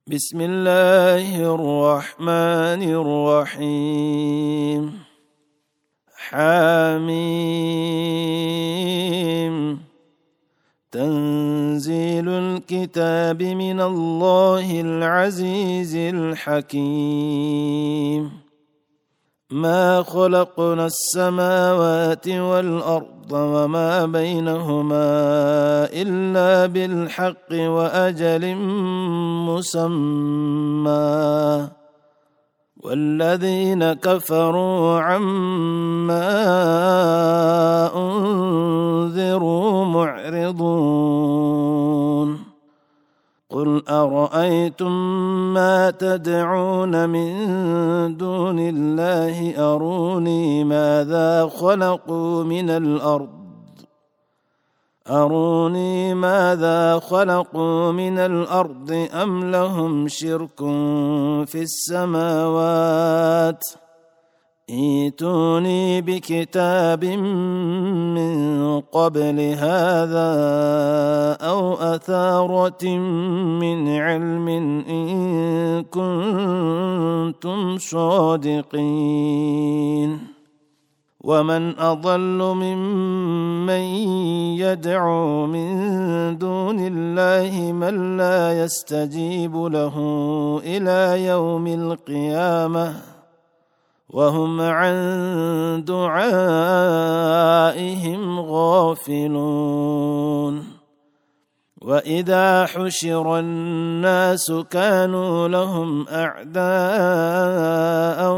بسم الله الرحمن الرحيم. حميم. تنزيل الكتاب من الله العزيز الحكيم. ما خلقنا السماوات والأرض وما بينهما إلا بالحق وأجل مسمى، والذين كفروا عما أنذروا معرضون. قل أرأيتم ما تدعون من دون الله أروني ماذا خلقوا من الأرض أم لهم شرك في السماوات. ائتوني بكتاب من قبل هذا أو أثارة من علم إن كنتم صادقين. ومن أضل ممن يدعو من دون الله من لا يستجيب له إلى يوم القيامة وهم عن دعائهم غافلون. وإذا حشر الناس كانوا لهم أعداء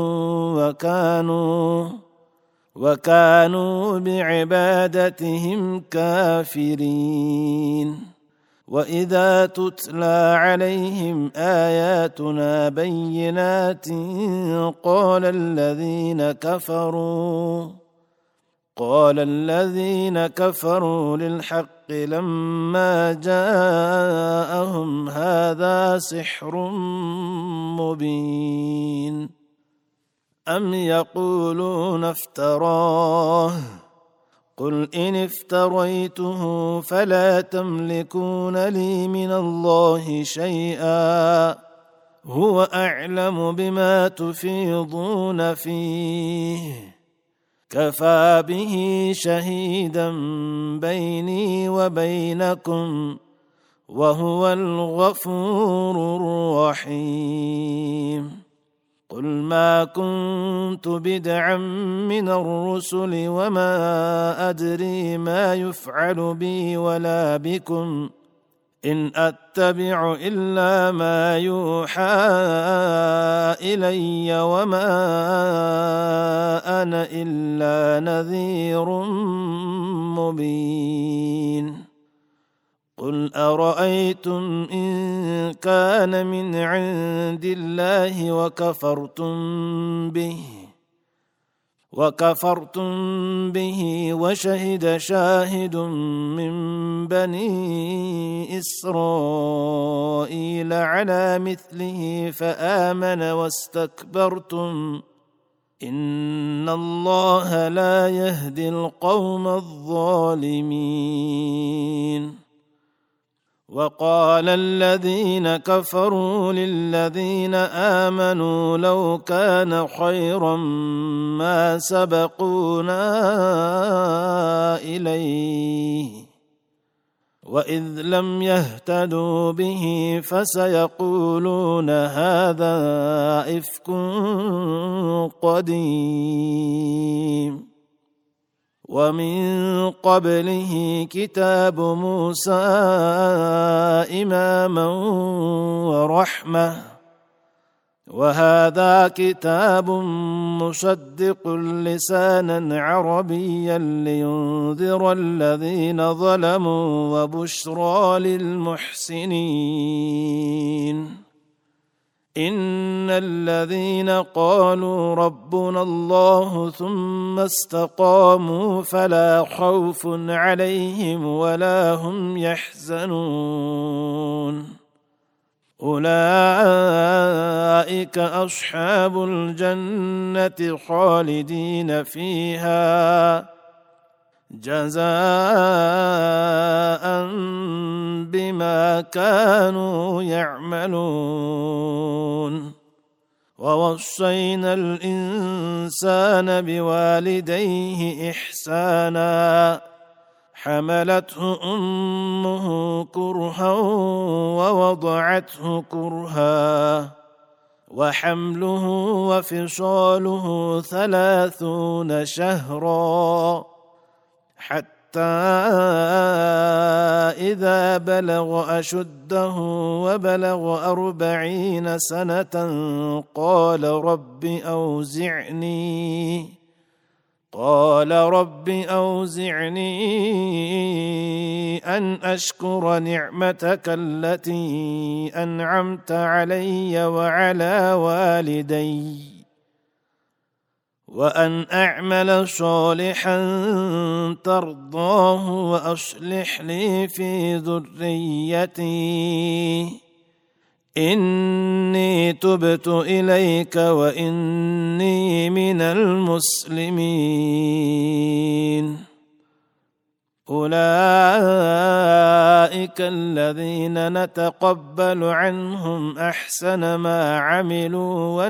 وكانوا بعبادتهم كافرين. وإذا تتلى عليهم آياتنا بينات قال الذين كفروا للحق لما جاءهم هذا سحر مبين. أم يقولون افتراه قل إن افتريته فلا تملكون لي من الله شيئا هو أعلم بما تفيضون فيه كفى به شهيدا بيني وبينكم وهو الغفور الرحيم. قل ما كنت بدعا من الرسل وما أدري ما يفعل بي ولا بكم إن أتبع إلا ما يوحى إلي وما أنا إلا نذير مبين. قل أرأيتم إن كان من عند الله وكفرتم به وشهد شاهد من بني إسرائيل على مثله فآمن واستكبرتم إن الله لا يهدي القوم الظالمين. وقال الذين كفروا للذين آمنوا لو كان خيرا ما سبقونا إليه وإذ لم يهتدوا به فسيقولون هذا إفك قديم. ومن قبله كتاب موسى إماما ورحمة وهذا كتاب مصدق لسانا عربيا لينذر الذين ظلموا وبشرى للمحسنين. إن الذين قالوا ربنا الله ثم استقاموا فلا خوف عليهم ولا هم يحزنون أولئك أصحاب الجنة خالدين فيها جزاء بما كانوا يعملون. ووصينا الإنسان بوالديه إحسانا حملته أمه كرها ووضعته كرها وحمله وفصاله 30 شهرا حتى إذا بلغ أشده وبلغ 40 سنة قال رب أوزعني أن أشكر نعمتك التي أنعمت علي وعلى والدي وأن أعمل صالحا ترضاه وأصلح لي في ذريتي إني تبت إليك وإني من المسلمين. أولئك الذين نتقبل عنهم أحسن ما عملوا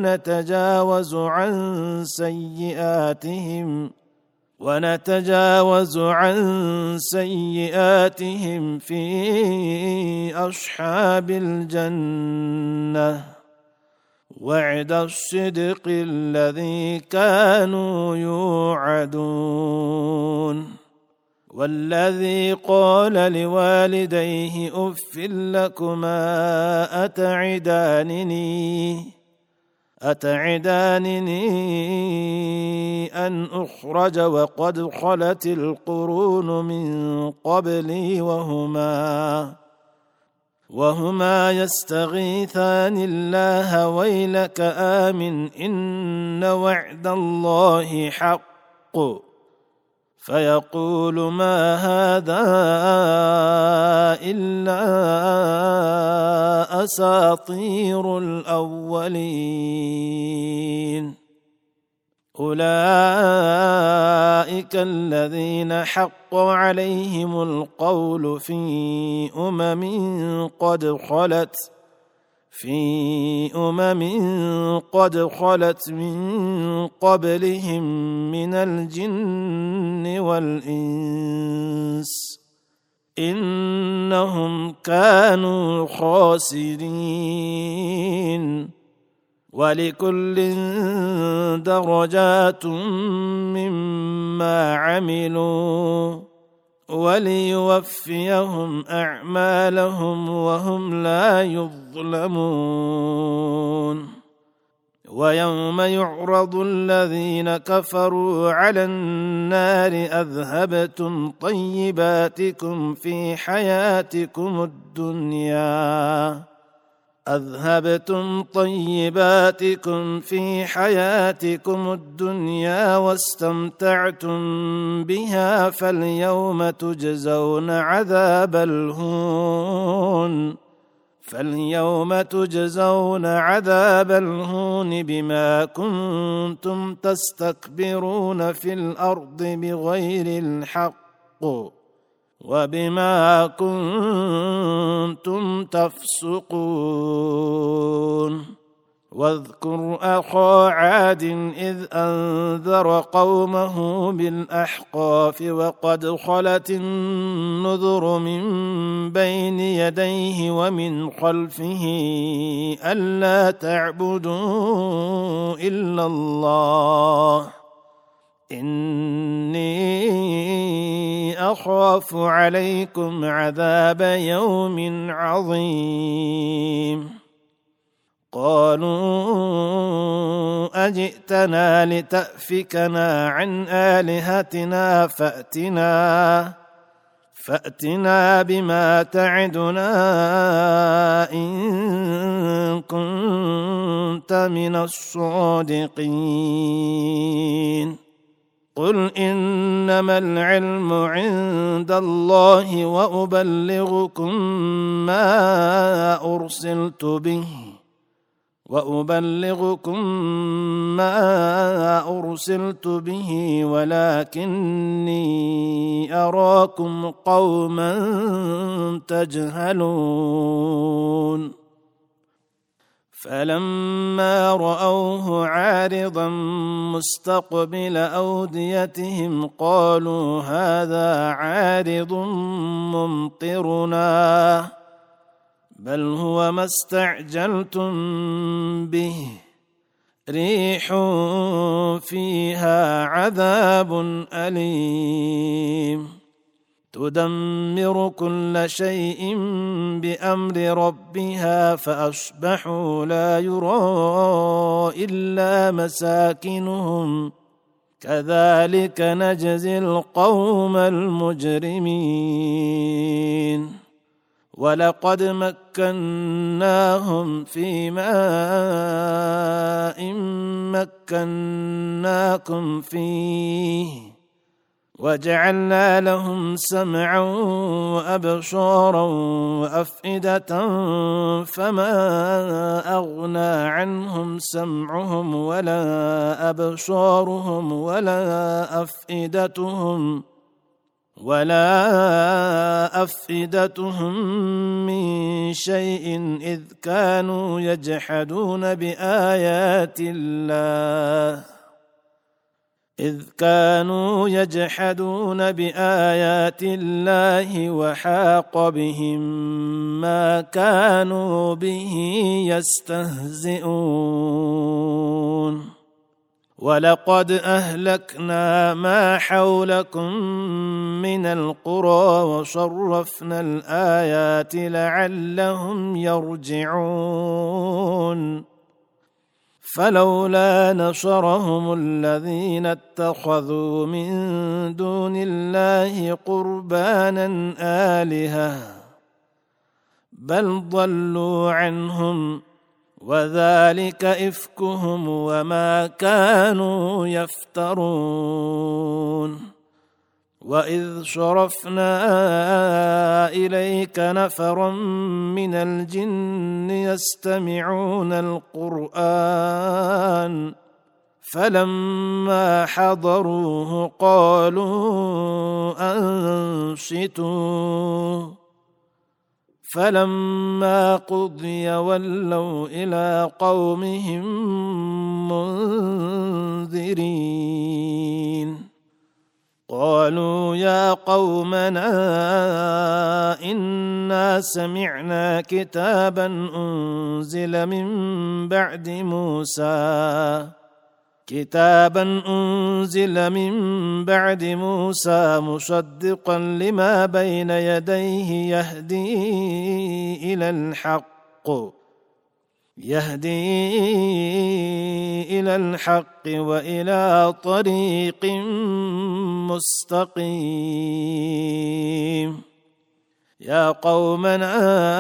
ونتجاوز عن سيئاتهم في أصحاب الجنة وعد الصدق الذي كانوا يوعدون. والذي قال لوالديه أف لكما أتعدانني أن أخرج وقد خلت القرون من قبلي وهما يستغيثان الله ويلك آمن إن وعد الله حق فيقول ما هذا إلا أساطير الأولين. أولئك الذين حق عليهم القول في أمم قد خلت من قبلهم من الجن والإنس إنهم كانوا خاسرين. ولكل درجات مما عملوا وليوفيهم أعمالهم وهم لا يظلمون. ويوم يعرض الذين كفروا على النار أذهبتم طيباتكم في حياتكم الدنيا واستمتعتم بها فاليوم تجزون عذاب الهون بما كنتم تستكبرون في الأرض بغير الحق وبما كنتم تفسقون. واذكر أخا عاد إذ أنذر قومه بالأحقاف وقد خلت النذر من بين يديه ومن خلفه ألا تعبدوا إلا الله إني أخاف عليكم عذاب يوم عظيم. قالوا أجئتنا لتأفكنا عن آلهتنا فأتنا بما تعدنا إن كنت من الصادقين. قل إنما العلم عند الله وأبلغكم ما أرسلت به وأبلغكم ما أرسلت به ولكني أراكم قوما تجهلون فلما رأوه عارضا مستقبل أوديتهم قالوا هذا عارض ممطرنا بل هو ما استعجلتم به ريح فيها عذاب أليم تدمر كل شيء بأمر ربها فأصبحوا لا يرى إلا مساكنهم كذلك نجزي القوم المجرمين ولقد مكناهم في ماء مكناكم فيه وجعلنا لهم سمعا وأبصارا وأفئدة فما أغنى عنهم سمعهم ولا أبصارهم ولا أفئدتهم من شيء إذ كانوا يجحدون بآيات الله وحاق بهم ما كانوا به يستهزئون ولقد أهلكنا ما حولكم من القرى وصرفنا الآيات لعلهم يرجعون فلولا نصرهم الذين اتخذوا من دون الله قربانا آلهة بل ضلوا عنهم وذلك إفكهم وما كانوا يفترون وإذ صرفنا إليك نفرا من الجن يستمعون القرآن فلما حضروه قالوا أنصتوا فلما قضي ولوا إلى قومهم منذرين قالوا يا قومنا إنا سمعنا كتابا أنزل من بعد موسى مصدقا لما بين يديه يهدي إلى الحق وإلى طريق مستقيم يا قومنا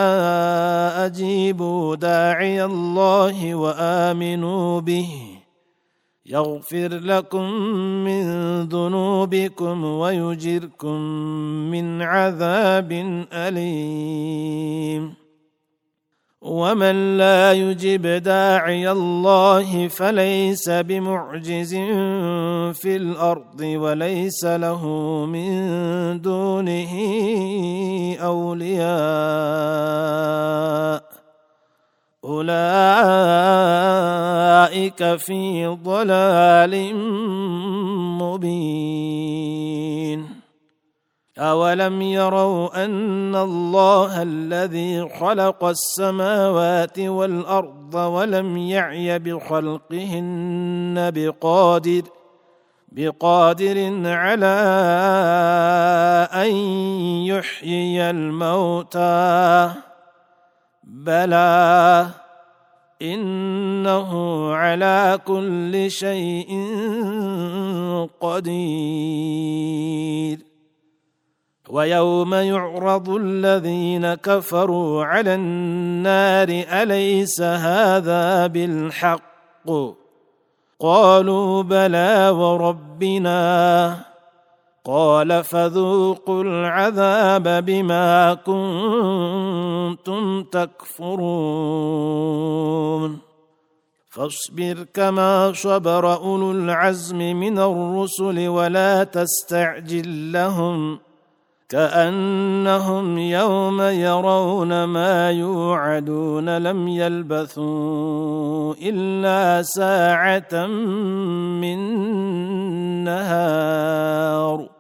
أجيبوا داعي الله وآمنوا به يغفر لكم من ذنوبكم ويجركم من عذاب أليم ومن لا يجب داعي الله فليس بمعجز في الأرض وليس له من دونه أولياء أولئك في ضلال مبين أولم يروا أن الله الذي خلق السماوات والأرض ولم يعي بخلقهن بقادر على أن يحيي الموتى بلى إنه على كل شيء قدير ويوم يعرض الذين كفروا على النار أليس هذا بالحق قالوا بلى وربنا قال فذوقوا العذاب بما كنتم تكفرون فاصبر كما صبر أولو العزم من الرسل ولا تستعجل لهم كأنهم يوم يرون ما يوعدون لم يلبثوا إلا ساعة من نهار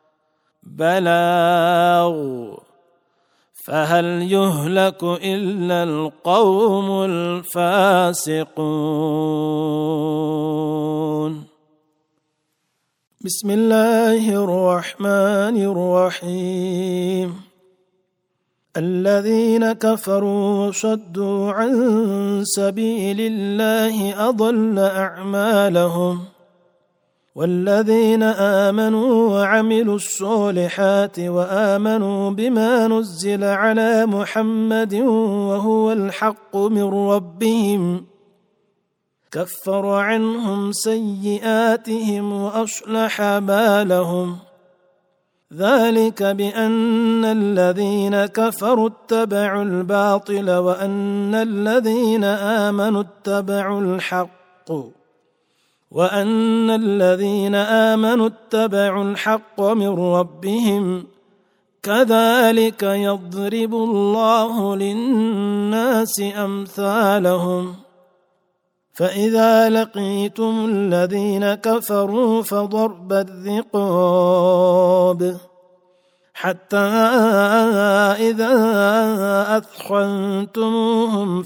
بلاغ فهل يهلك إلا القوم الفاسقون. بسم الله الرحمن الرحيم. الذين كفروا وصدوا عن سبيل الله أضل أعمالهم والذين آمنوا وعملوا الصالحات وآمنوا بما نزل على محمد وهو الحق من ربهم كفر عنهم سيئاتهم وأصلح بالهم ذلك بأن الذين كفروا اتبعوا الباطل وأن الذين آمنوا اتبعوا الحق من ربهم كذلك يضرب الله للناس أمثالهم فإذا لقيتم الذين كفروا فضرب الرقاب حتى إذا أثخنتموهم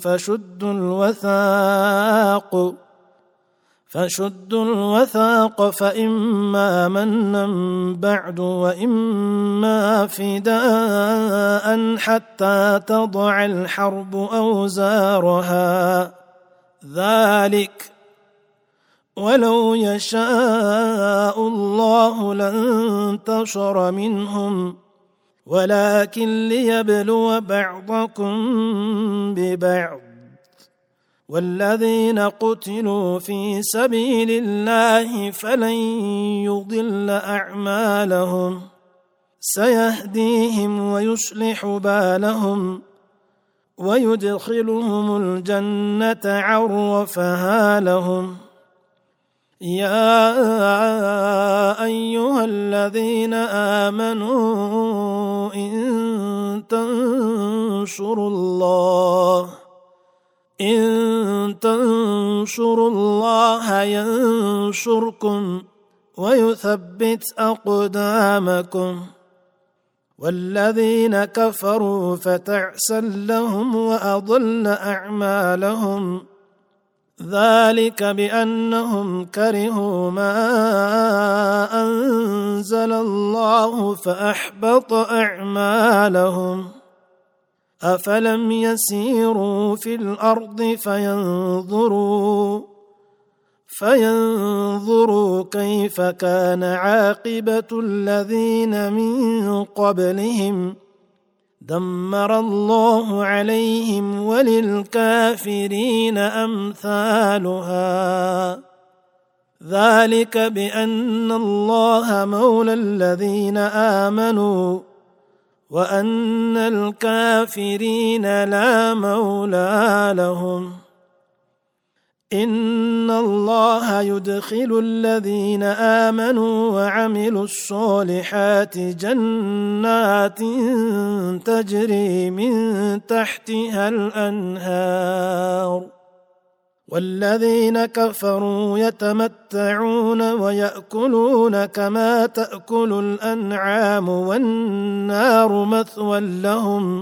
فشدوا الوثاق فإما منا بعد وإما فداء حتى تضع الحرب أوزارها ذلك ولو يشاء الله لانتصر منهم ولكن ليبلو بعضكم ببعض والذين قتلوا في سبيل الله فلن يضل أعمالهم سيهديهم ويصلح بالهم ويدخلهم الجنة عرفها لهم. يا أيها الذين آمنوا إن تنصروا الله ينصركم ويثبت أقدامكم والذين كفروا فتعسا لهم وأضل أعمالهم ذلك بأنهم كرهوا ما أنزل الله فأحبط أعمالهم أفلم يسيروا في الأرض فينظروا كيف كان عاقبة الذين من قبلهم دمر الله عليهم وللكافرين أمثالها ذلك بأن الله مولى الذين آمنوا وأن الكافرين لا مولى لهم. إن الله يدخل الذين آمنوا وعملوا الصالحات جنات تجري من تحتها الأنهار والذين كفروا يتمتعون ويأكلون كما تأكل الأنعام والنار مثوى لهم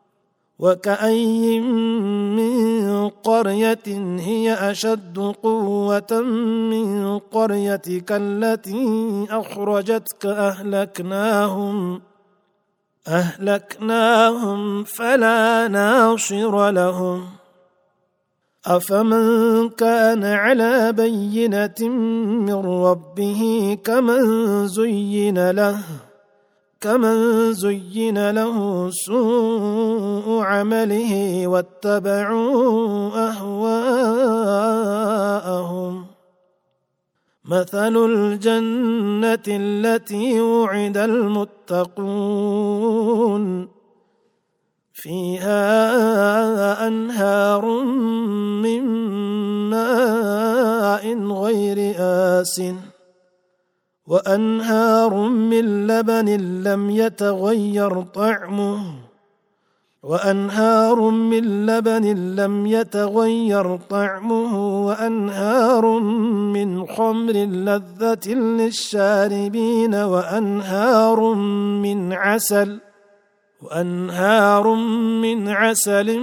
وكأي من قرية هي أشد قوة من قريتك التي أخرجتك أهلكناهم فلا ناصر لهم. أفمن كان على بينة من ربه كمن زين له سوء عمله واتبعوا أهواءهم مثل الجنة التي وعد المتقون فيها أنهار من ماء ماء غير آسٍ وأنهار من لبن لم يتغير طعمه وأنهار من خمر لذة للشاربين وأنهار من عسل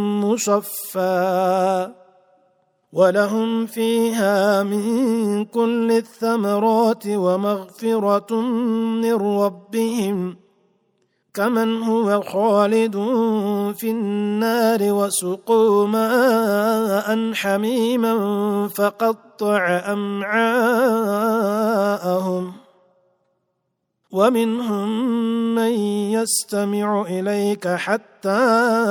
مصفى ولهم فيها من كل الثمرات ومغفرة من ربهم كمن هو خالد في النار وسقوا ماء حميما فقطع أمعاءهم ومنهم من يستمع إليك حتى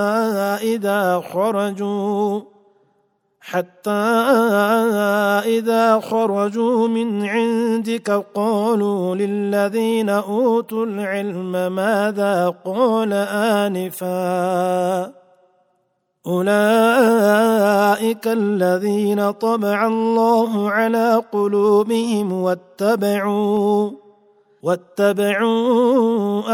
إذا خرجوا من عندك قالوا للذين أوتوا العلم ماذا قال آنفا أولئك الذين طبع الله على قلوبهم واتبعوا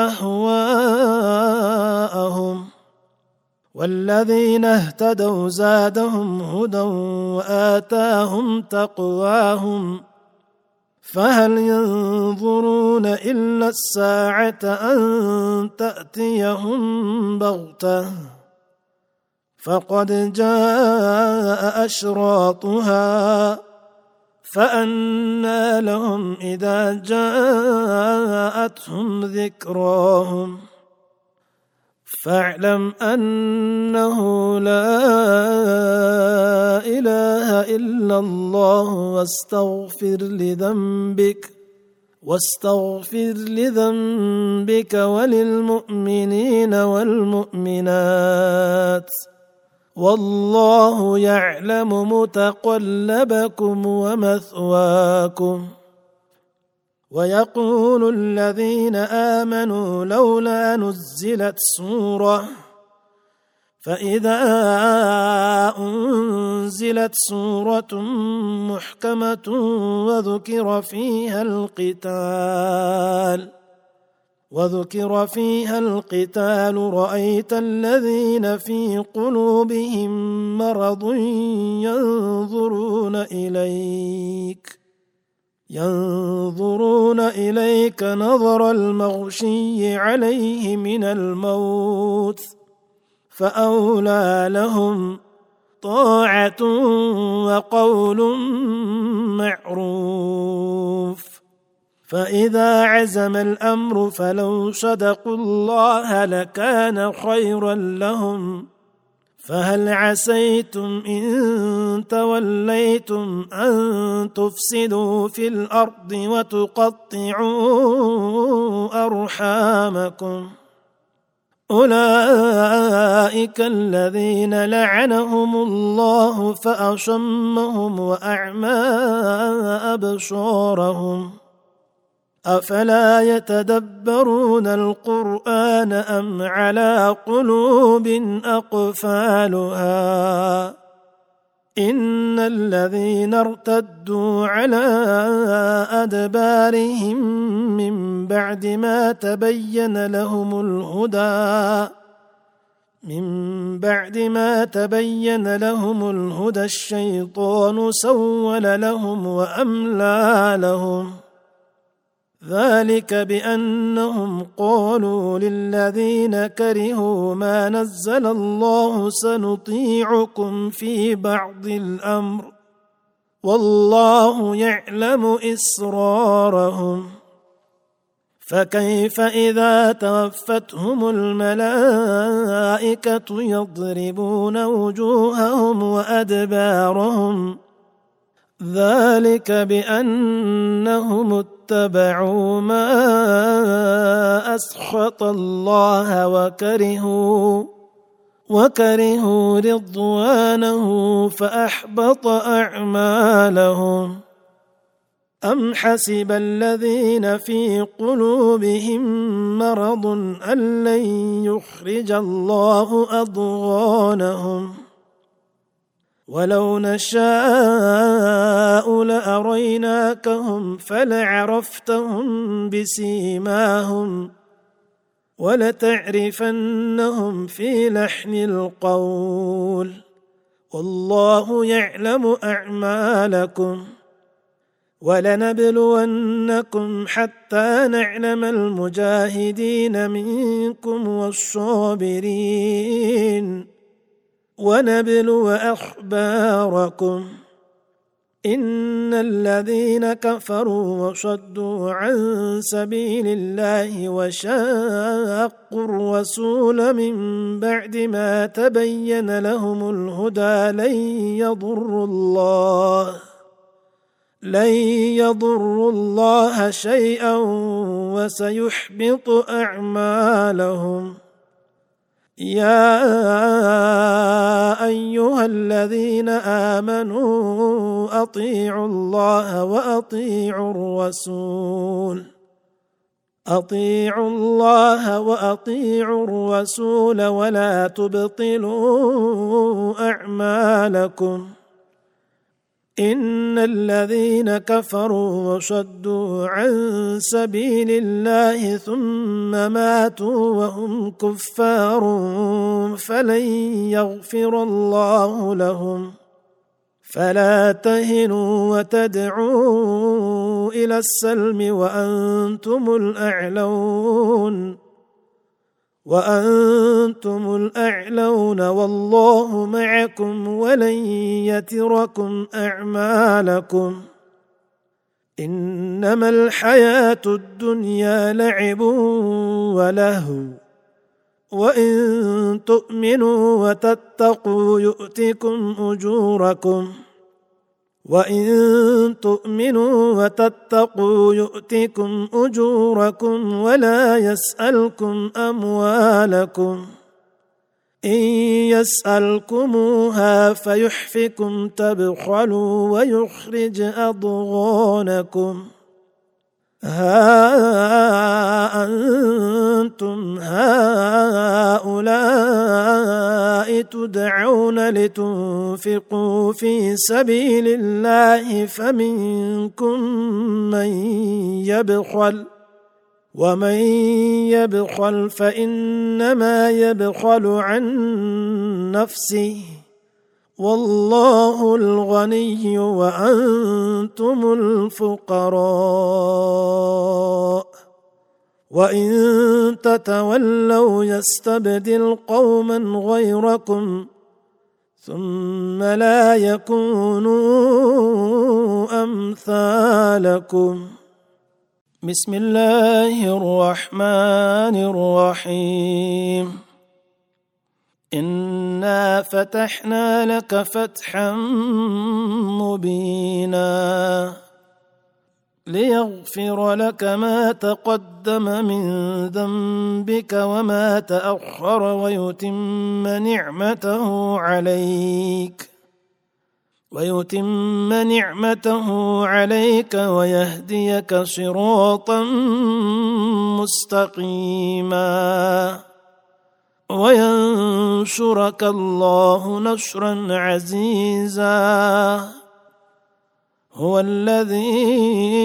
أهواءهم والذين اهتدوا زادهم هدى وآتاهم تقواهم فهل ينظرون إلا الساعة أن تأتيهم بغتة فقد جاء أشراطها فأنى لهم إذا جاءتهم ذكراهم فاعلم أنه لا إله إلا الله واستغفر لذنبك وللمؤمنين والمؤمنات والله يعلم متقلبكم ومثواكم ويقول الذين آمنوا لولا نزلت سورة فإذا أنزلت سورة محكمة وذكر فيها القتال رأيت الذين في قلوبهم مرض ينظرون إليك نظر المغشي عليه من الموت فأولى لهم طاعة وقول معروف فإذا عزم الأمر فلو صدقوا الله لكان خيرا لهم فهل عسيتم إن توليتم أن تفسدوا في الأرض وتقطعوا أرحامكم أولئك الذين لعنهم الله فأصمهم وأعمى أبصارهم أفلا يتدبرون القرآن أم على قلوب أقفالها إن الذين ارتدوا على أدبارهم من بعد ما تبين لهم الهدى الشيطان سول لهم وأملى لهم ذلك بأنهم قالوا للذين كرهوا ما نزل الله سنطيعكم في بعض الأمر والله يعلم إسرارهم فكيف إذا توفتهم الملائكة يضربون وجوههم وأدبارهم ذلك بأنهم اتبعوا ما أسخط الله وكرهوا رضوانه فأحبط أعمالهم أم حسب الذين في قلوبهم مرض أن لن يخرج الله أضغانهم ولو نشاء نشاء لأريناكهم فلعرفتهم بسيماهم ولتعرفنهم في لحن القول والله يعلم أعمالكم ولنبلونكم حتى نعلم المجاهدين منكم والصابرين ونبلو أخباركم إن الذين كفروا وصدوا عن سبيل الله وشاقوا الرسول من بعد ما تبين لهم الهدى لن يضروا الله شيئا وسيحبط أعمالهم يا أيها الذين آمنوا أطيعوا الله وأطيعوا الرسول ولا تبطلوا أعمالكم إن الذين كفروا وصدوا عن سبيل الله ثم ماتوا وهم كفار فلن يغفر الله لهم فلا تهنوا وتدعوا إلى السلم وأنتم الأعلون والله معكم ولن يتركم أعمالكم إنما الحياة الدنيا لعب ولهو وإن تؤمنوا وتتقوا يؤتكم أجوركم ولا يسألكم أموالكم إن يسألكموها فيحفكم تبخلوا ويخرج أضغانكم ها أنتم هؤلاء تدعون لتنفقوا في سبيل الله فمنكم من يبخل ومن يبخل فإنما يبخل عن نفسه والله الغني وأنتم الفقراء وإن تتولوا يستبدل قوما غيركم ثم لا يكونوا أمثالكم بسم الله الرحمن الرحيم إنا فتحنا لك فتحا مبينا ليغفر لك ما تقدم من ذنبك وما تأخر ويتم نعمته عليك ويهديك صراطا مستقيما وينصرك الله نصرا عزيزا هو الذي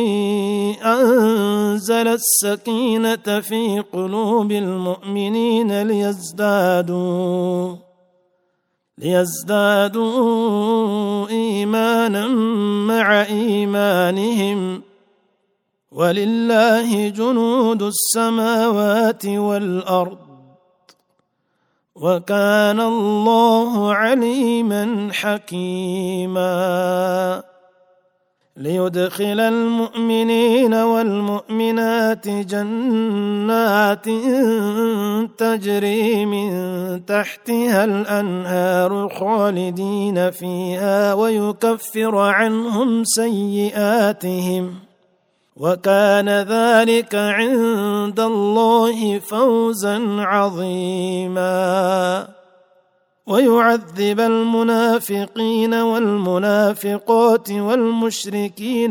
أنزل السكينة في قلوب المؤمنين ليزدادوا إيمانا مع إيمانهم ولله جنود السماوات والأرض وكان الله عليما حكيما ليدخل المؤمنين والمؤمنات جنات تجري من تحتها الأنهار خالدين فيها ويكفر عنهم سيئاتهم وكان ذلك عند الله فوزا عظيما ويعذب المنافقين والمنافقات والمشركين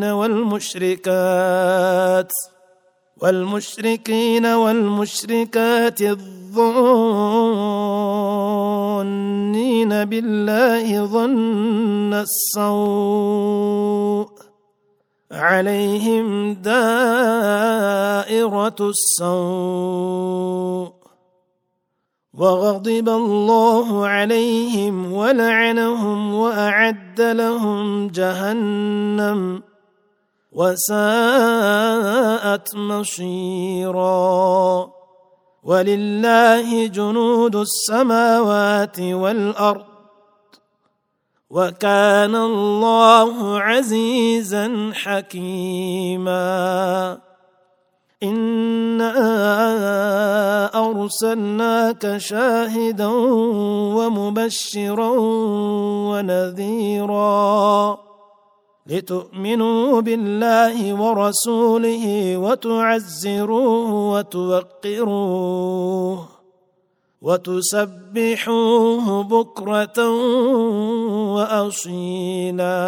والمشركات الظانين بالله ظن السوء عليهم دائرة السوء وغضب الله عليهم ولعنهم وأعد لهم جهنم وساءت مصيرا ولله جنود السماوات والأرض وكان الله عزيزا حكيما إنا أرسلناك شاهدا ومبشرا ونذيرا لتؤمنوا بالله ورسوله وتعزروه وتوقروه وتسبحوه بكرة وأصيلا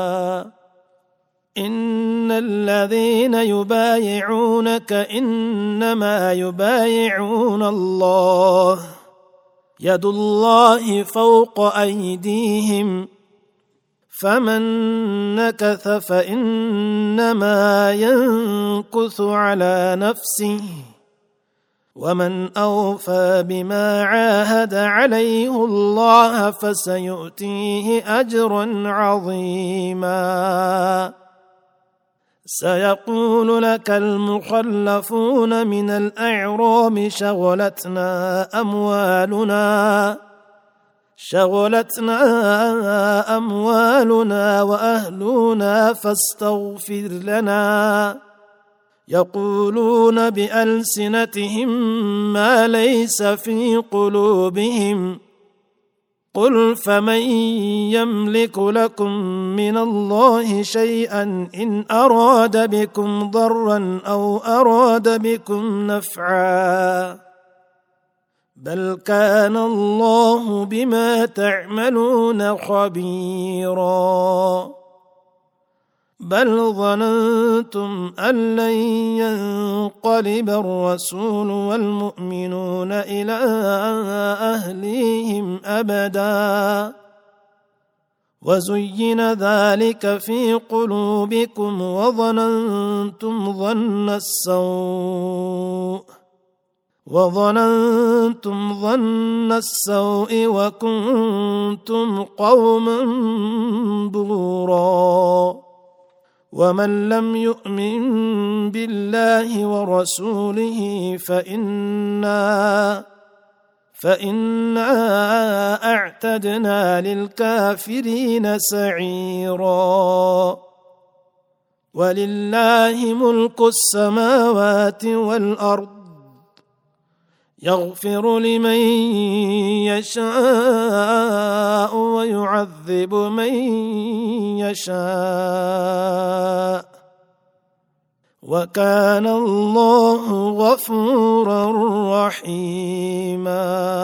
إن الذين يبايعونك إنما يبايعون الله يد الله فوق أيديهم فمن نكث فإنما ينكث على نفسه ومن أوفى بما عاهد عليه الله فسيؤتيه أجرا عظيما سيقول لك المخلفون من الأعراب شغلتنا أموالنا وأهلنا فاستغفر لنا يقولون بألسنتهم ما ليس في قلوبهم قل فمن يملك لكم من الله شيئا إن أراد بكم ضرا أو أراد بكم نفعا بل كان الله بما تعملون خبيرا بل ظننتم أن لن ينقلب الرسول والمؤمنون إلى أهليهم أبدا وزين ذلك في قلوبكم وظننتم ظن السوء وكنتم قوما بورا ومن لم يؤمن بالله ورسوله فإنا أعتدنا للكافرين سعيرا ولله ملك السماوات والأرض يغفر لمن يشاء ويعذب من يشاء وكان الله غفورا رحيما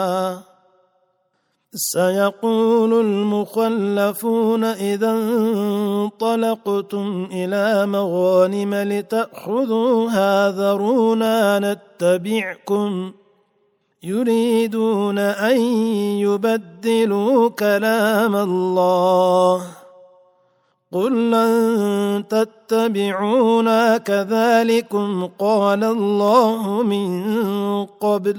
سيقول المخلفون إذا انطلقتم إلى مغانم لتأخذوها ذرونا نتبعكم يريدون أن يبدلوا كلام الله قل لن تتبعونا كذلكم قال الله من قبل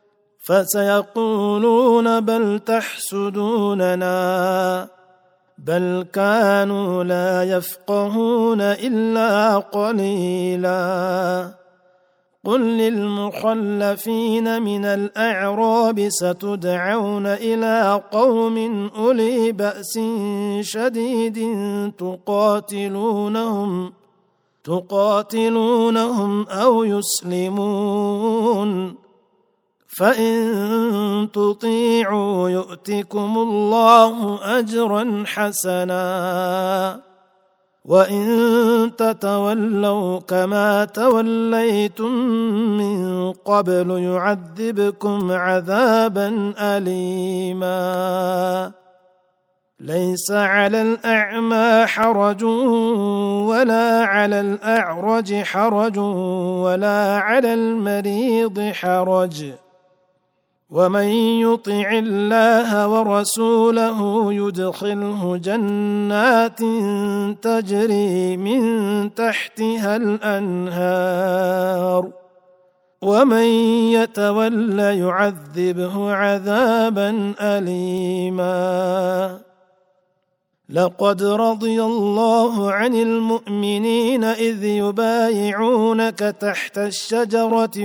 فسيقولون بل تحسدوننا بل كانوا لا يفقهون إلا قليلا قل للمخلفين من الأعراب ستدعون إلى قوم أولي بأس شديد تقاتلونهم أو يسلمون فإن تطيعوا يؤتكم الله أجرا حسنا وإن تتولوا كما توليتم من قبل يعذبكم عذابا أليما ليس على الأعمى حرج ولا على الأعرج حرج ولا على المريض حرج ومن يطع الله ورسوله يدخله جنات تجري من تحتها الأنهار ومن يتول يعذبه عذابا أليما. لقد رضي الله عن المؤمنين إذ يبايعونك تحت الشجرة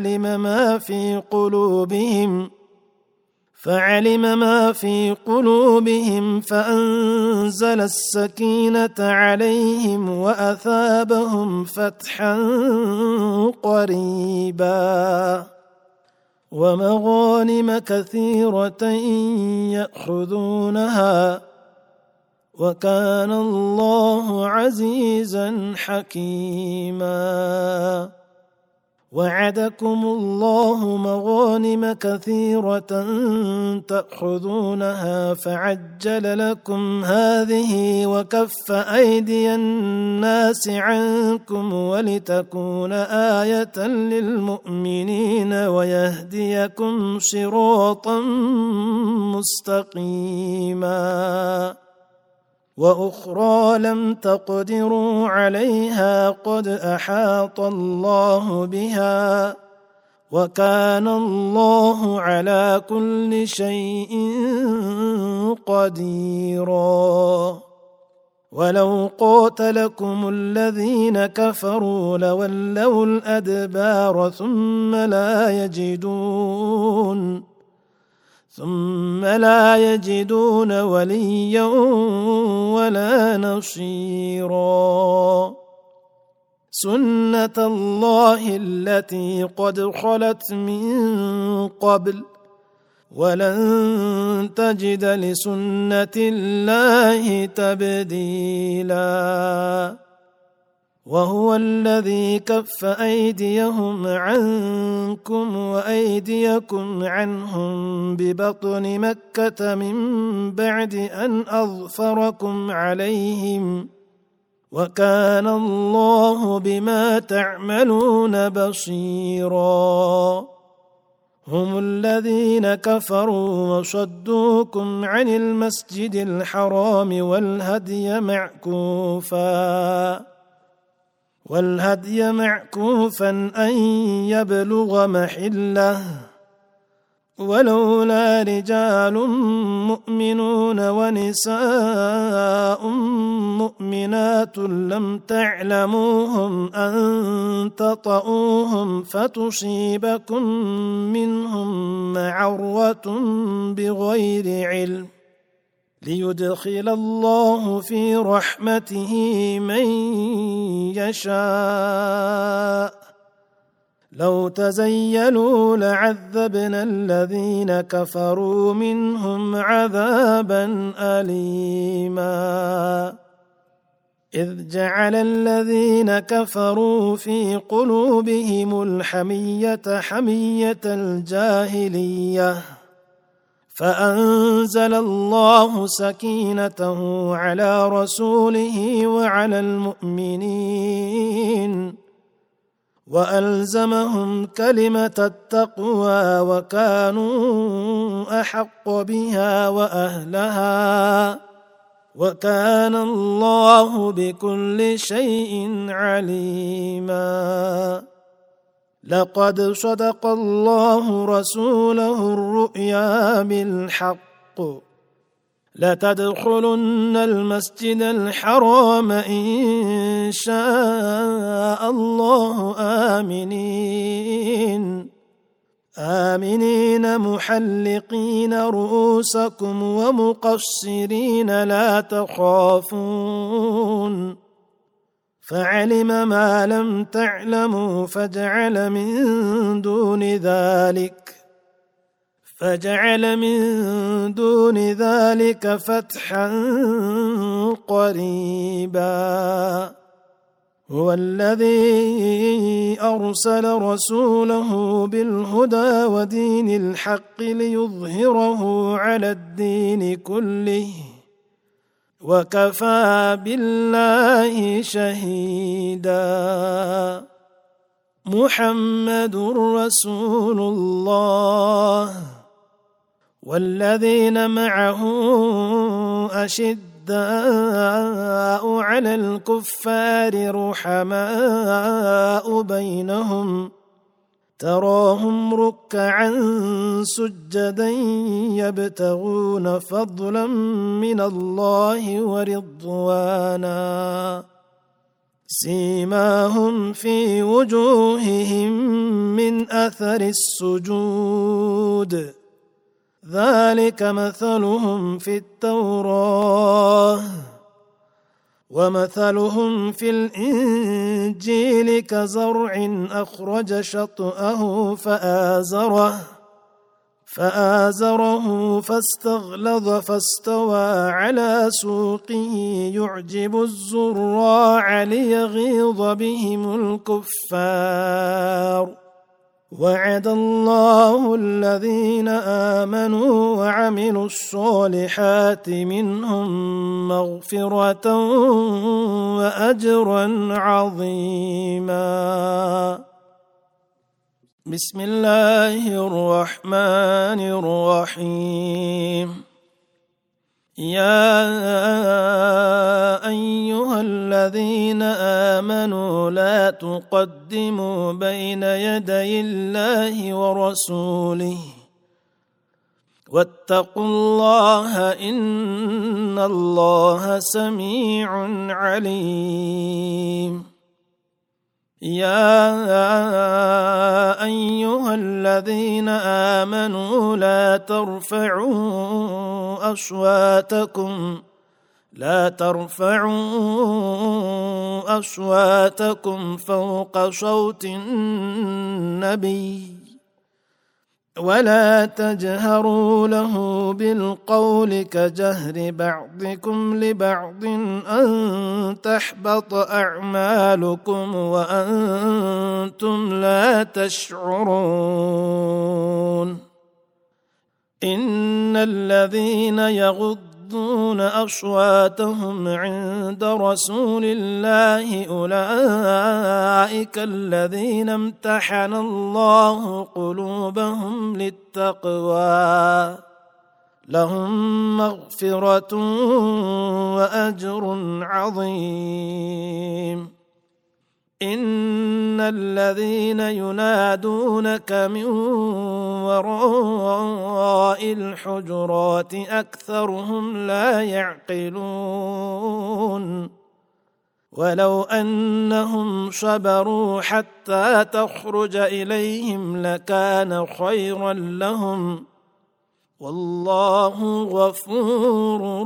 فعلم ما في قلوبهم فأنزل السكينة عليهم وأثابهم فتحا قريبا ومغانم كثيرة يأخذونها وكان الله عزيزا حكيما. وعدكم الله مغانم كثيرة تأخذونها فعجل لكم هذه وكف أيدي الناس عنكم ولتكون آية للمؤمنين ويهديكم صراطا مستقيما. وأخرى لم تقدروا عليها قد أحاط الله بها وكان الله على كل شيء قديرا. ولو قاتلكم الذين كفروا لولوا الأدبار ثم لا يجدون وليا ولا نصيرا. سنة الله التي قد خلت من قبل ولن تجد لسنة الله تبديلا. وهو الذي كف أيديهم عنكم وأيديكم عنهم ببطن مكة من بعد أن أظفركم عليهم وكان الله بما تعملون بصيرا. هم الذين كفروا وصدوكم عن المسجد الحرام والهدي معكوفا أن يبلغ محله ولولا رجال مؤمنون ونساء مؤمنات لم تعلموهم أن تطؤوهم فتصيبكم منهم معرة بغير علم ليدخل الله في رحمته من يشاء. لو تزيلوا لعذبنا الذين كفروا منهم عذابا أليما. إذ جعل الذين كفروا في قلوبهم الحمية حمية الجاهلية فأنزل الله سكينته على رسوله وعلى المؤمنين وألزمهم كلمة التقوى وكانوا أحق بها وأهلها وكان الله بكل شيء عليما. لقد صدق الله رسوله الرؤيا بالحق لتدخلن المسجد الحرام إن شاء الله آمنين محلقين رؤوسكم ومقصرين لا تخافون فعلم ما لم تعلموا فجعل من دون ذلك فتحا قريبا. هو الذي أرسل رسوله بالهدى ودين الحق ليظهره على الدين كله وكفى بالله شهيدا. محمد رسول الله والذين معه أشداء على الكفار رحماء بينهم تراهم ركعا سجدا يبتغون فضلا من الله ورضوانا سيماهم في وجوههم من أثر السجود ذلك مثلهم في التوراة ومثلهم في الإنجيل كزرع أخرج شطأه فآزره فاستغلظ فاستوى على سوقه يعجب الزراع ليغيظ بهم الكفار وعد الله الذين آمنوا وعملوا الصالحات منهم مغفرة وأجرا عظيما. بسم الله الرحمن الرحيم. يا أيها الذين آمنوا لا تقدموا بين يدي الله ورسوله واتقوا الله إن الله سميع عليم. يا أيها الذين آمنوا لا ترفعوا أصواتكم فوق صوت النبي ولا تجهروا له بالقول كجهر بعضكم لبعض أن تحبط أعمالكم وأنتم لا تشعرون. إن الذين يغضون أصواتهم عند رسول الله أولئك الذين امتحن الله قلوبهم للتقوى لهم مغفرة وأجر عظيم. إن الذين ينادونك من وراء الحجرات أكثرهم لا يعقلون. ولو أنهم صبروا حتى تخرج إليهم لكان خيرا لهم والله غفور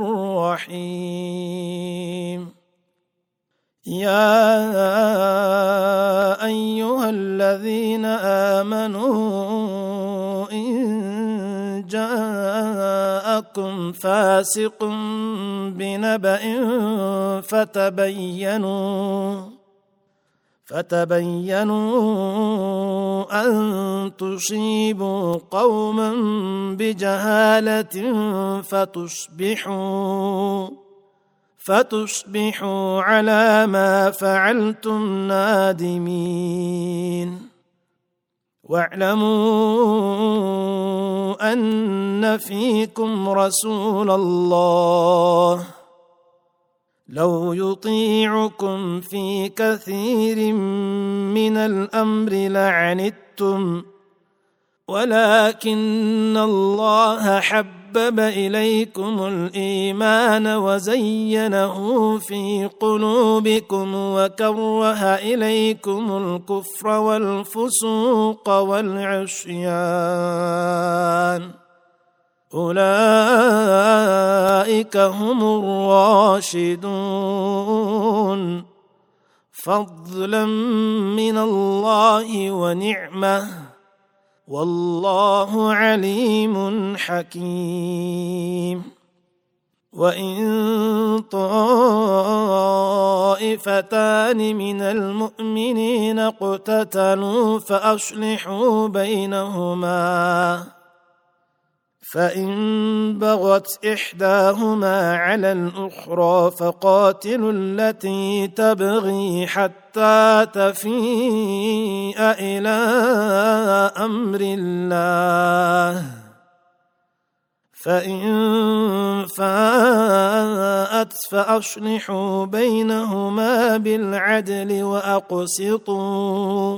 رحيم. يا أيها الذين آمنوا إن جاءكم فاسق بنبأ فتبينوا أن تصيبوا قوما بجهالة فتصبحوا على ما فعلتم نادمين. واعلموا أن فيكم رسول الله لو يطيعكم في كثير من الأمر لعنتم ولكن الله حبب إليكم الإيمان وزينه في قلوبكم وكره إليكم الكفر والفسوق والعصيان أولئك هم الراشدون فضلا من الله ونعمة والله عليم حكيم. وإن طائفتان من المؤمنين اقتتلوا فإن بغت إحداهما على الأخرى فقاتلوا التي تبغي حتى تفيء إلى أمر الله، فإن فاءت فأصلحوا بينهما بالعدل وأقسطوا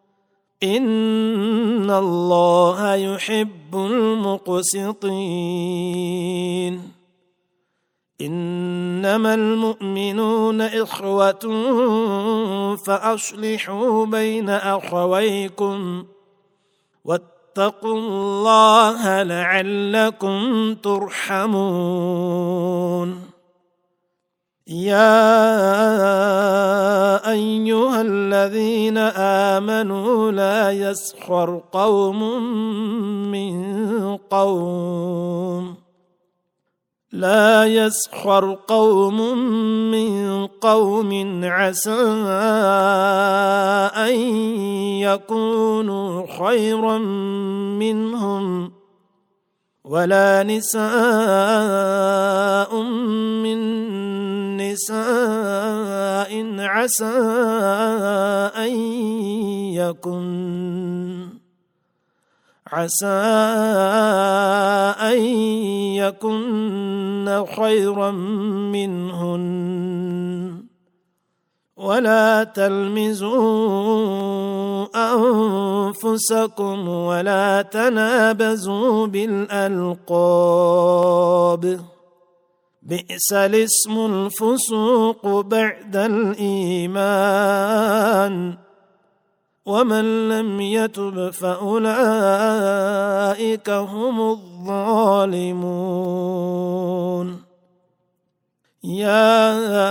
إن الله يحب المقسطين. إنما المؤمنون إخوة فأصلحوا بين أخويكم واتقوا الله لعلكم ترحمون. يا أيها الذين آمنوا لا يسخر قوم من قوم عسى أن يكونوا خيرا منهم ولا نساء من نساء عسى أن يكن خيرا منهن. ولا تلمزوا أنفسكم ولا تنابزوا بالألقاب، بئس الاسم الفسوق بعد الإيمان، ومن لم يتب فأولئك هم الظالمون. يا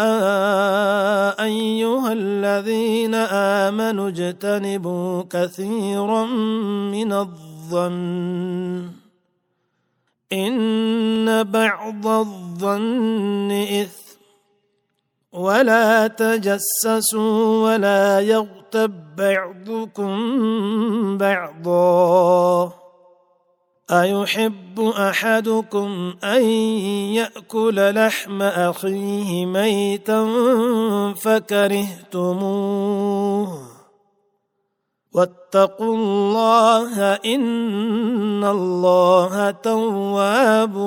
أيها الذين آمنوا اجتنبوا كثيرا من الظن إن بعض الظن إثم، ولا تجسسوا ولا يغتب بعضكم بعضا، أيحب أحدكم أن يأكل لحم أخيه ميتا فكرهتموه، واتقوا الله إن الله تواب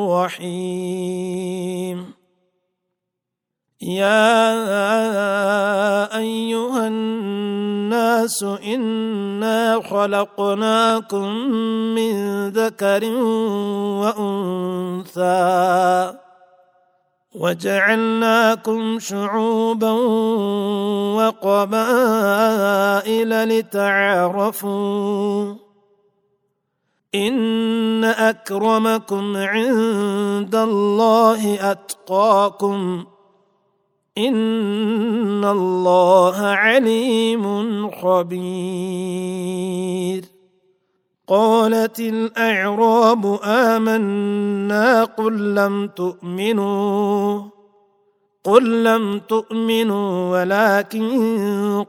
رحيم. يا أيها الناس إنا خلقناكم من ذكر وأنثى وجعلناكم شعوبا وقبائل لتعارفوا إن أكرمكم عند الله أتقاكم إن الله عليم خبير. قالت الأعراب آمنا قل لم تؤمنوا ولكن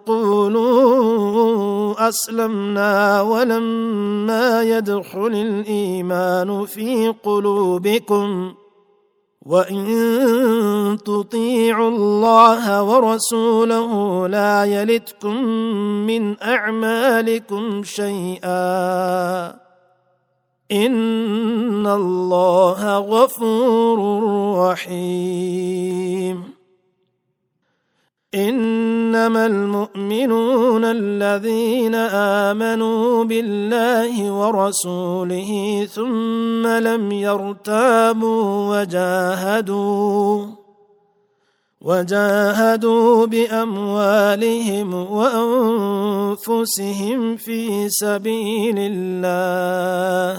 قولوا أسلمنا ولما يدخل الإيمان في قلوبكم وإن تطيعوا الله ورسوله لا يلتكم من أعمالكم شيئا إن الله غفور رحيم. إنما المؤمنون الذين آمنوا بالله ورسوله ثم لم يرتابوا وجاهدوا بأموالهم وأنفسهم في سبيل الله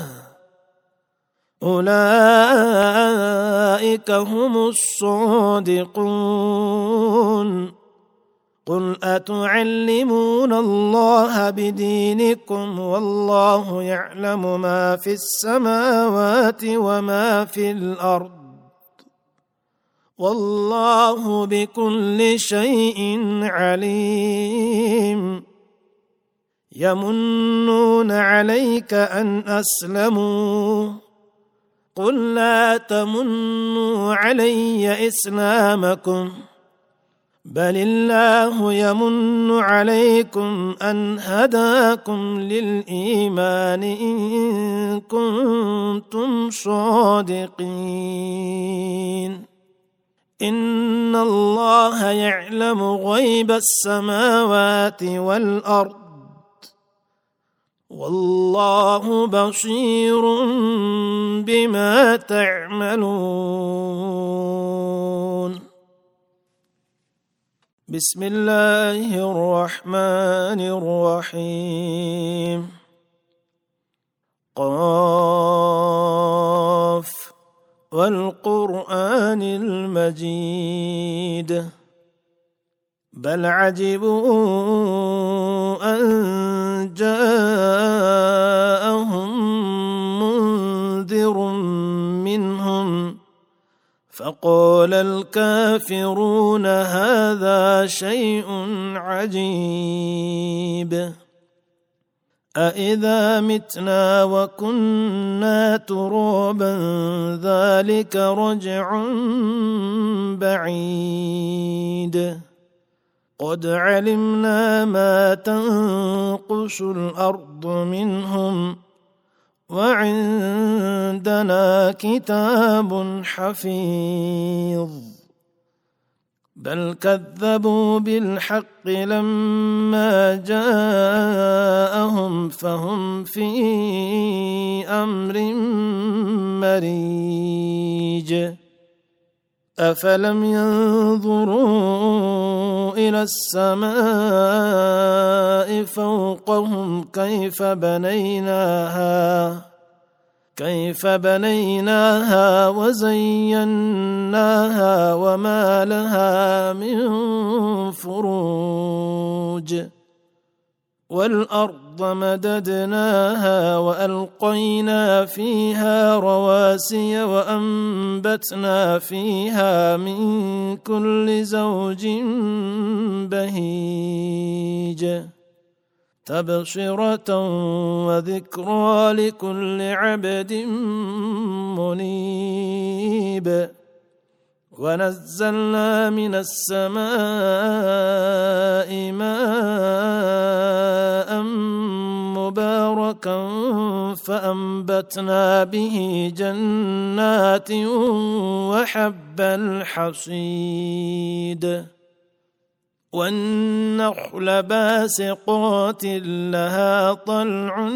أولئك هم الصادقون. قل أتعلمون الله بدينكم والله يعلم ما في السماوات وما في الأرض والله بكل شيء عليم. يمنون عليك أن أسلموا قل لا تمنوا علي إسلامكم بل الله يمن عليكم أن هداكم للإيمان إن كنتم صادقين إن الله يعلم غيب السماوات والأرض والله بصير بما تعملون بسم الله الرحمن الرحيم قاف والقرآن المجيد بل عجبوا أن جاءهم منذر منهم فقال الكافرون هذا شيء عجيب أإذا متنا وكنا ترابا ذلك رجع بعيد قد علمنا ما تنقص الأرض منهم وعندنا كتاب حفيظ بل كذبوا بالحق لما جاءهم فهم في أمر مريج أفلم ينظروا إلى السماء فوقهم كيف بنيناها وزيناها وما لها من فروج والأرض مددناها وألقينا فيها رواسي وأنبتنا فيها من كل زوج بهيج تبصرة وذكرى لكل عبد منيب ونزلنا من السماء ماء مباركا فأنبتنا به جنات وحب الحصيد والنخل باسقات لها طلع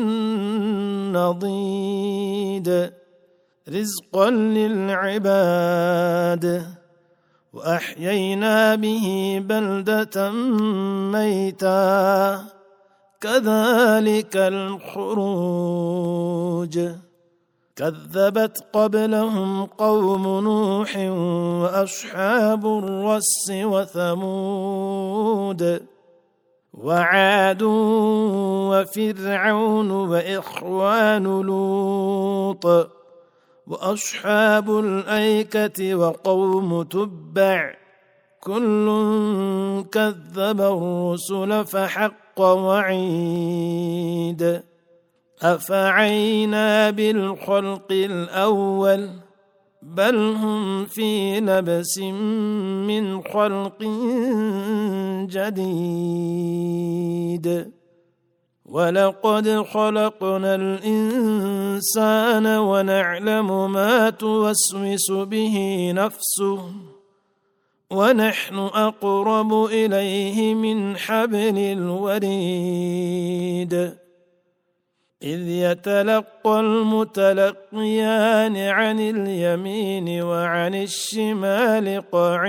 نضيد رزقا للعباد وأحيينا به بلدة ميتا كذلك الخروج كذبت قبلهم قوم نوح وأصحاب الرس وثمود وعاد وفرعون وإخوان لوط وأصحاب الأيكة وقوم تبع كل كذب الرسل فحق وعيد أفعينا بالخلق الأول بل هم في لبس من خلق جديد ولقد خلقنا الإنسان ونعلم ما توسوس به نفسه ونحن أقرب إليه من حبل الوريد إذ يتلقى المتلقيان عن اليمين وعن الشمال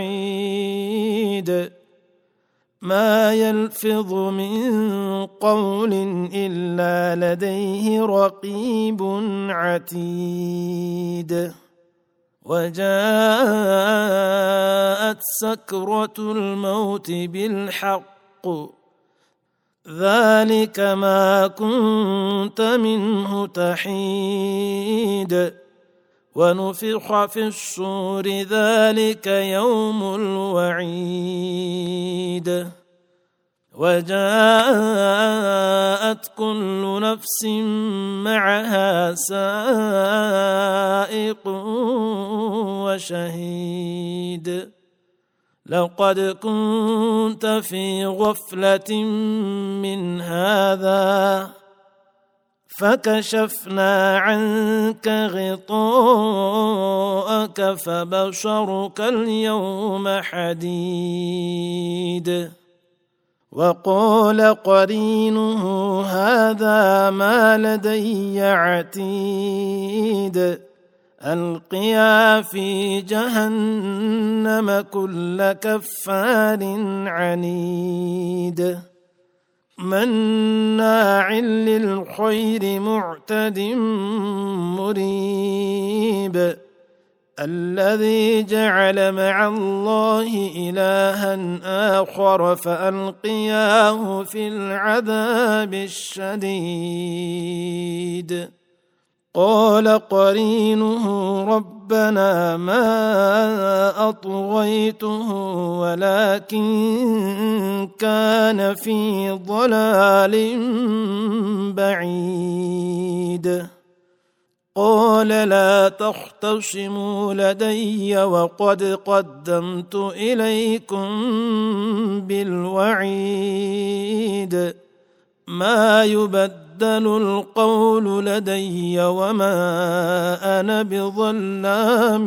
قعيد ما يلفظ من قول إلا لديه رقيب عتيد وجاءت سكرة الموت بالحق ذلك ما كنت منه تحيد ونفخ في الصور ذلك يوم الوعيد وجاءت كل نفس معها سائق وشهيد لقد كنت في غفلة من هذا فكشفنا عنك غطاءك فبصرك اليوم حديد وقال قرينه هذا ما لدي عتيد ألقيا في جهنم كل كفار عنيد مناع للخير معتد مريب الذي جعل مع الله إلها آخر فألقياه في العذاب الشديد قال قرينه ربنا ما أطغيته ولكن كان في ضلال بعيد قال لا تختصموا لدي وقد قدمت إليكم بالوعيد ما يبدل القول لدي وما أنا بظلام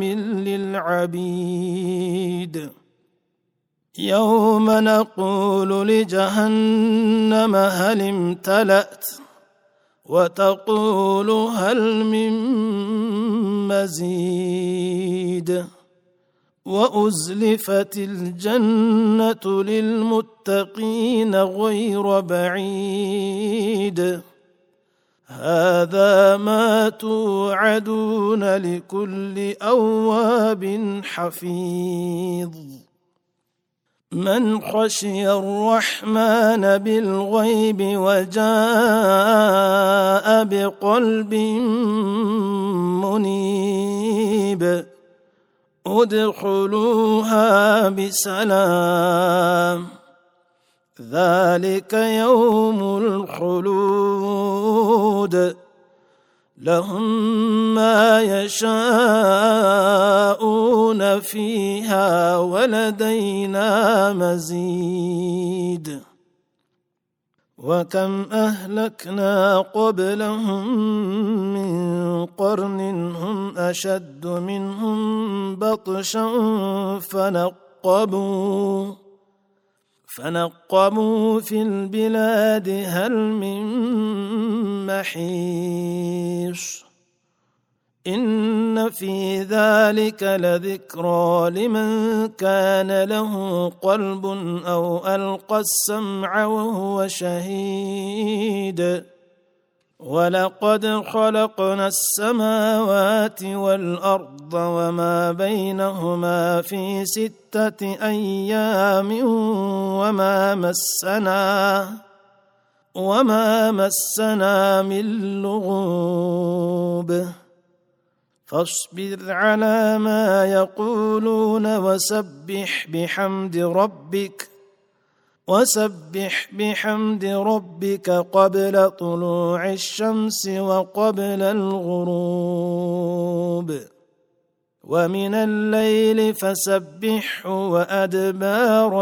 للعبيد يوم نقول لجهنم هل امتلأت وتقول هل من مزيد وأزلفت الجنة للمتقين غير بعيد هذا ما توعدون لكل أواب حفيظ من خشي الرحمن بالغيب وجاء بقلب منيب ادخلوها بسلام ذلك يوم الخلود لهم ما يشاءون فيها ولدينا مزيد وكم أهلكنا قبلهم من قرن هم أشد منهم بطشا فنقبوا في البلاد هل من محيص إن في ذلك لذكرى لمن كان له قلب أو ألقى السمع وهو شهيد ولقد خلقنا السماوات والأرض وما بينهما في 6 أيام وما مسنا من لغوب فاصبر على ما يقولون وسبح بحمد ربك قبل طلوع الشمس وقبل الغروب ومن الليل فسبحه وأدبار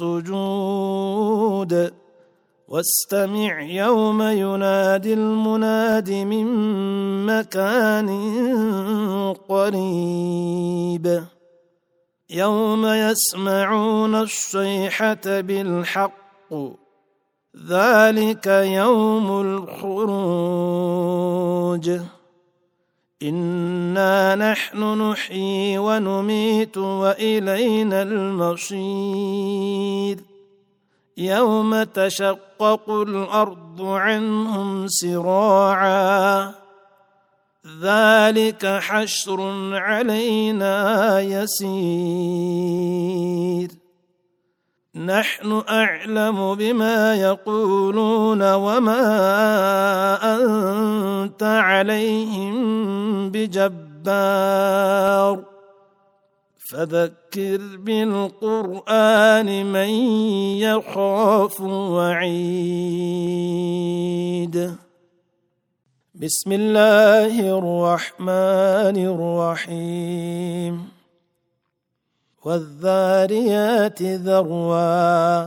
السجود واستمع يوم ينادي المناد من مكان قريب يوم يسمعون الصيحة بالحق ذلك يوم الخروج إنا نحن نحيي ونميت وإلينا المصير يوم تشقق الأرض عنهم سراعا ذلك حشر علينا يسير نحن أعلم بما يقولون وما أنت عليهم بجبار فذكر بالقرآن من يخاف وعيد. بسم الله الرحمن الرحيم. والذاريات ذروا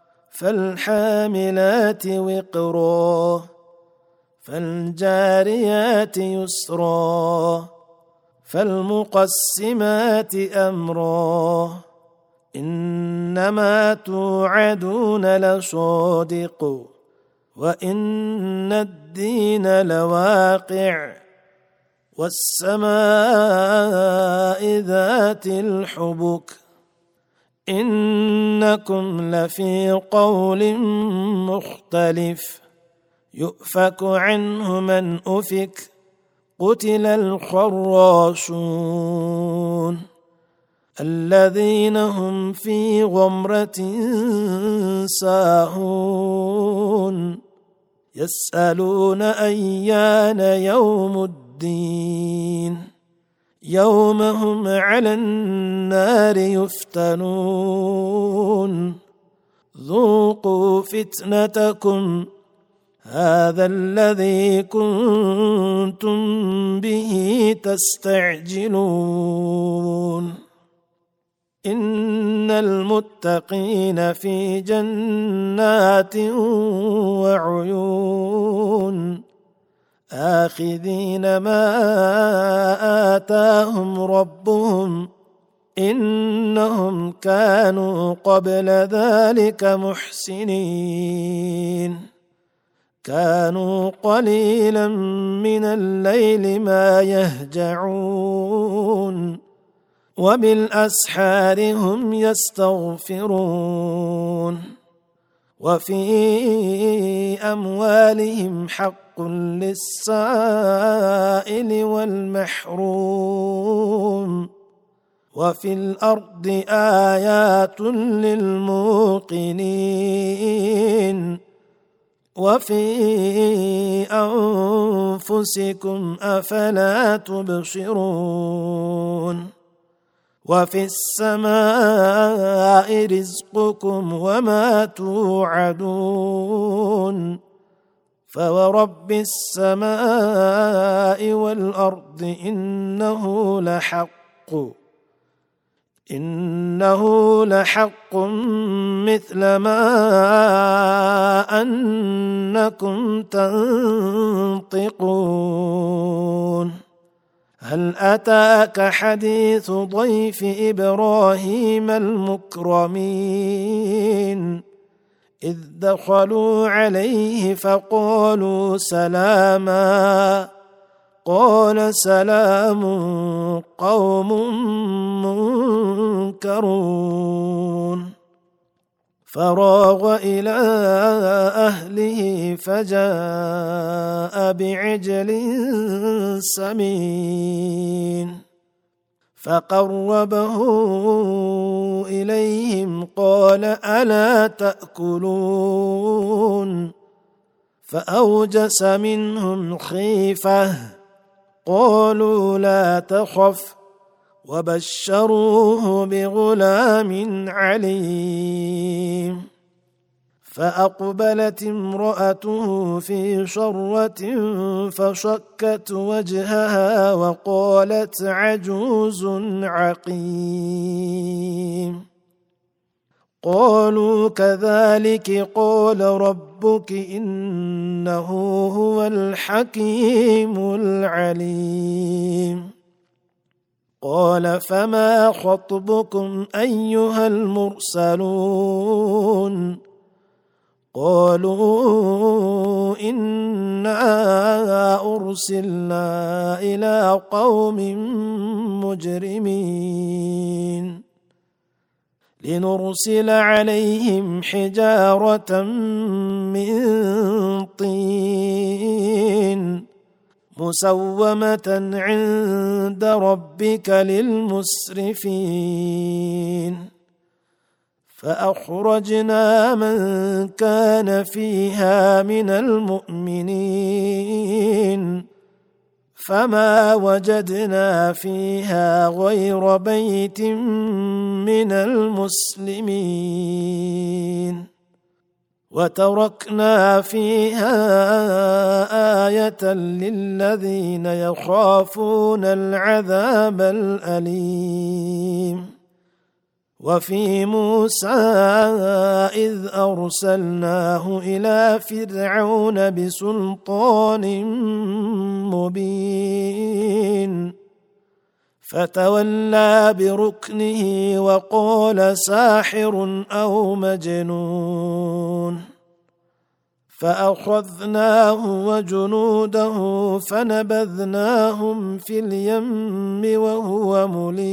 فالحاملات وقرا فالجاريات يسرا فالمقسمات أمرا إنما توعدون لصادق وإن الدين لواقع والسماء ذات الحبك إنكم لفي قول مختلف يؤفك عنه من أفك قتل الخراصون الذين هم في غمرة ساهون يسألون أيان يوم الدين يوم هم على النار يفتنون ذوقوا فتنتكم هذا الذي كنتم به تستعجلون إن المتقين في جنات وعيون آخذين ما آتاهم ربهم إنهم كانوا قبل ذلك محسنين كانوا قليلا من الليل ما يهجعون وبالأسحار هم يستغفرون وفي أموالهم حق للسائل والمحروم وفي الأرض آيات للموقنين وفي أنفسكم أفلا تبصرون وفي السماء رزقكم وما توعدون فورب السماء والأرض إنه لحق مثل ما أنكم تنطقون هل أتاك حديث ضيف إبراهيم المكرمين إذ دخلوا عليه فقالوا سلاما قال سلام قوم منكرون فراغ إلى أهله فجاء بعجل سمين فقربه إليهم قال ألا تأكلون فأوجس منهم خيفة قالوا لا تخف وبشروه بغلام عليم فأقبلت امرأته في شرة فشكت وجهها وقالت عجوز عقيم قالوا كذلك قال ربك إنه هو الحكيم العليم قال فما خطبكم أيها المرسلون قالوا إنا أرسلنا إلى قوم مجرمين لنرسل عليهم حجارة من طين مسومة عند ربك للمسرفين فأخرجنا من كان فيها من المؤمنين فما وجدنا فيها غير بيت من المسلمين وتركنا فيها آية للذين يخافون العذاب الأليم وفي موسى إذ أرسلناه إلى فرعون بسلطان مبين فتولى بركنه وقال ساحر أو مجنون فأخذناه وجنوده فنبذناهم في اليم وهو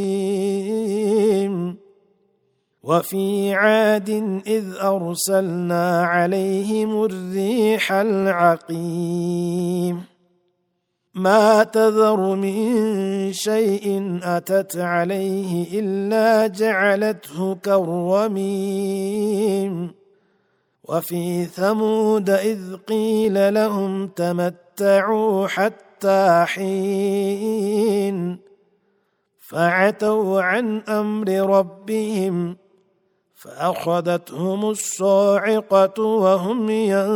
مليم وفي عاد إذ أرسلنا عليهم الريح العقيم ما تذر من شيء أتت عليه إلا جعلته كالرميم وفي ثمود إذ قيل لهم تمتعوا حتى حين فعتوا عن أمر ربهم فأخذتهم الصاعقة وهم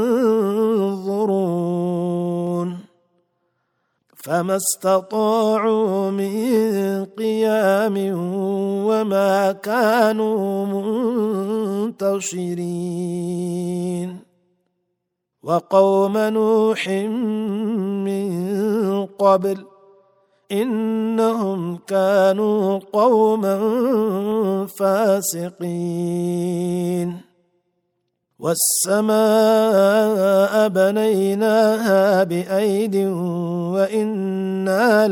ينظرون فما استطاعوا من قيام وما كانوا منتصرين وقوم نوح من قبل إنهم كانوا قوما فاسقين والسماء بنيناها بأيد وإنا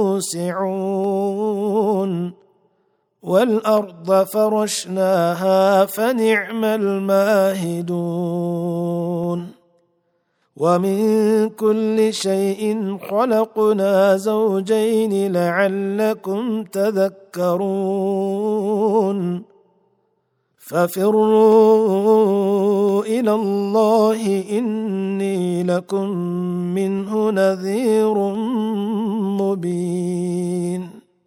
لموسعون والأرض فرشناها فنعم الماهدون ومن كل شيء خلقنا زوجين لعلكم تذكرون ففروا إلى الله إني لكم منه نذير مبين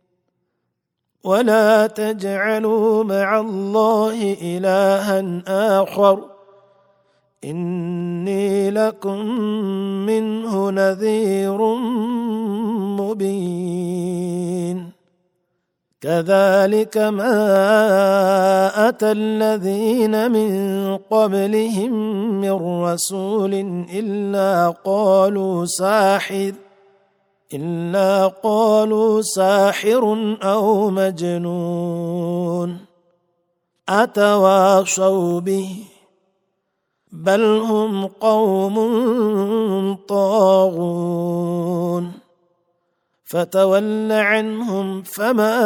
ولا تجعلوا مع الله إلها آخر إني لكم منه نذير مبين كذلك ما أتى الذين من قبلهم من رسول إلا قالوا ساحر أو مجنون أتواصوا به بل هم قوم طاغون فتول عنهم فما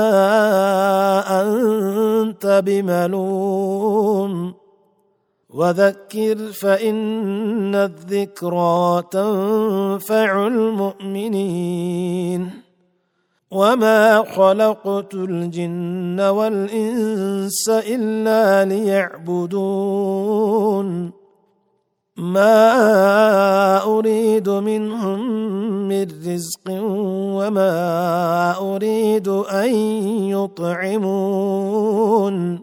أنت بملوم وذكر فإن الذكرى تنفع المؤمنين وما خلقت الجن والإنس إلا ليعبدون ما أريد منهم من رزق وما أريد أن يطعمون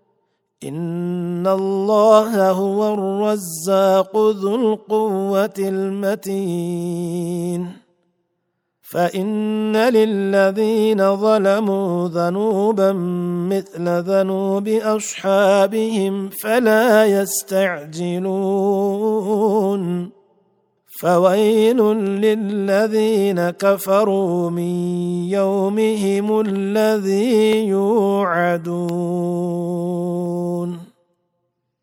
إن الله هو الرزاق ذو القوة المتين فإن للذين ظلموا ذنوبا مثل ذنوب أصحابهم فلا يستعجلون فويل للذين كفروا من يومهم الذي يوعدون